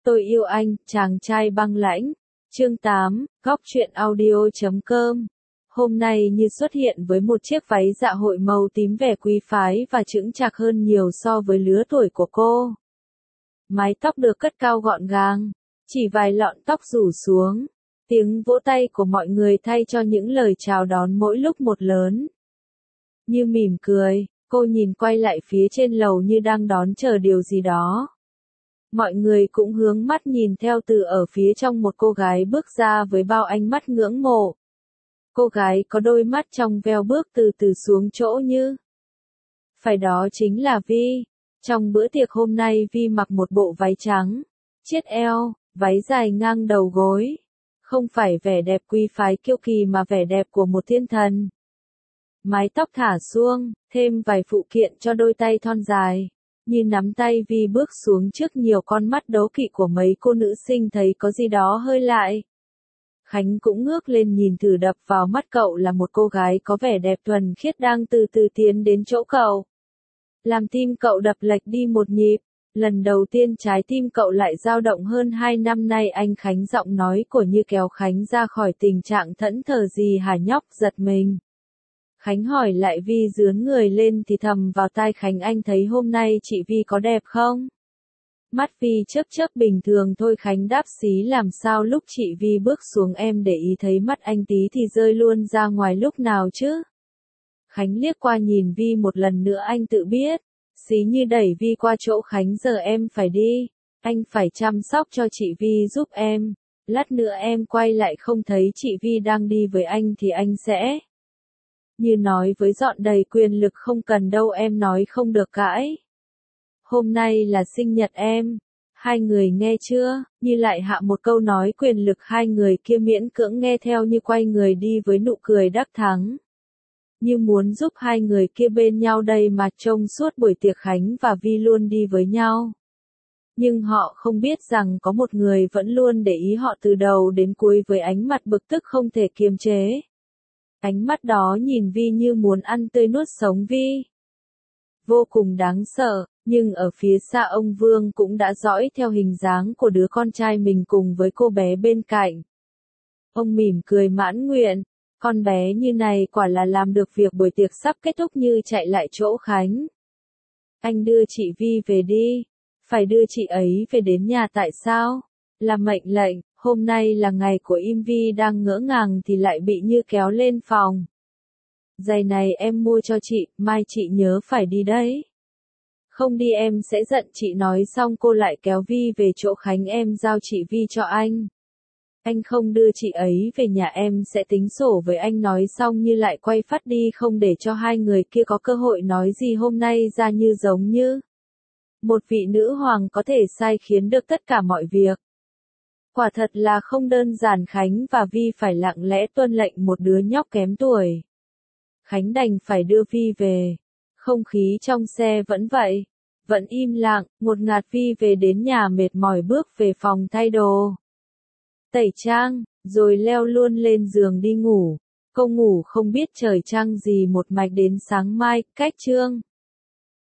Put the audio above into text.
Tôi yêu anh, chàng trai băng lãnh. Chương 8, góc truyện audio.com. Hôm nay như xuất hiện với một chiếc váy dạ hội màu tím vẻ quý phái và chững chạc hơn nhiều so với lứa tuổi của cô. Mái tóc được cất cao gọn gàng, chỉ vài lọn tóc rủ xuống. Tiếng vỗ tay của mọi người thay cho những lời chào đón mỗi lúc một lớn. Như mỉm cười, cô nhìn quay lại phía trên lầu như đang đón chờ điều gì đó. Mọi người cũng hướng mắt nhìn theo từ ở phía trong một cô gái bước ra với bao ánh mắt ngưỡng mộ. Cô gái có đôi mắt trong veo bước từ từ xuống chỗ như. Phải đó chính là Vi. Trong bữa tiệc hôm nay Vi mặc một bộ váy trắng, chiết eo, váy dài ngang đầu gối. Không phải vẻ đẹp quý phái kiêu kỳ mà vẻ đẹp của một thiên thần. Mái tóc thả suông, thêm vài phụ kiện cho đôi tay thon dài. Như nắm tay Vi bước xuống trước nhiều con mắt đố kỵ của mấy cô nữ sinh thấy có gì đó hơi lại. Khánh cũng ngước lên nhìn thử đập vào mắt cậu là một cô gái có vẻ đẹp thuần khiết đang từ từ tiến đến chỗ cậu. Làm tim cậu đập lệch đi một nhịp. Lần đầu tiên trái tim cậu lại dao động hơn 2 năm nay. Anh Khánh giọng nói của Như kéo Khánh ra khỏi tình trạng thẫn thờ gì hả nhóc, giật mình. Khánh hỏi lại Vi dướn người lên thì thầm vào tai Khánh, anh thấy hôm nay chị Vi có đẹp không? Mắt Vi chớp chớp bình thường thôi. Khánh đáp xí làm sao lúc chị Vi bước xuống em để ý thấy mắt anh tí thì rơi luôn ra ngoài lúc nào chứ? Khánh liếc qua nhìn Vi một lần nữa, anh tự biết. Xí như đẩy Vi qua chỗ Khánh, giờ em phải đi. Anh phải chăm sóc cho chị Vi giúp em. Lát nữa em quay lại không thấy chị Vi đang đi với anh thì anh sẽ. Như nói với giọng đầy quyền lực, không cần đâu em nói không được cãi. Hôm nay là sinh nhật em. Hai người nghe chưa? Như lại hạ một câu nói quyền lực, hai người kia miễn cưỡng nghe theo Như quay người đi với nụ cười đắc thắng. Như muốn giúp hai người kia bên nhau đây mà, trông suốt buổi tiệc Khánh và Vi luôn đi với nhau. Nhưng họ không biết rằng có một người vẫn luôn để ý họ từ đầu đến cuối với ánh mặt bực tức không thể kiềm chế. Ánh mắt đó nhìn Vi như muốn ăn tươi nuốt sống Vi. Vô cùng đáng sợ, nhưng ở phía xa ông Vương cũng đã dõi theo hình dáng của đứa con trai mình cùng với cô bé bên cạnh. Ông mỉm cười mãn nguyện, con bé Như này quả là làm được việc. Buổi tiệc sắp kết thúc Như chạy lại chỗ Khánh. Anh đưa chị Vi về đi. Phải đưa chị ấy về đến nhà tại sao? Là mệnh lệnh. Hôm nay là ngày của Im. Vi đang ngỡ ngàng thì lại bị Như kéo lên phòng. Giày này em mua cho chị, mai chị nhớ phải đi đấy. Không đi em sẽ giận chị. Nói xong cô lại kéo Vi về chỗ Khánh, em giao chị Vi cho anh. Anh không đưa chị ấy về nhà em sẽ tính sổ với anh. Nói xong Như lại quay phát đi không để cho hai người kia có cơ hội nói gì. Hôm nay ra Như giống như một vị nữ hoàng có thể sai khiến được tất cả mọi việc. Quả thật là không đơn giản. Khánh và Vi phải lặng lẽ tuân lệnh một đứa nhóc kém tuổi. Khánh đành phải đưa Vi về. Không khí trong xe vẫn vậy. Vẫn im lặng, ngột ngạt. Vi về đến nhà mệt mỏi bước về phòng thay đồ. Tẩy trang, rồi leo luôn lên giường đi ngủ. Cô ngủ không biết trời trăng gì một mạch đến sáng mai. Cách chương.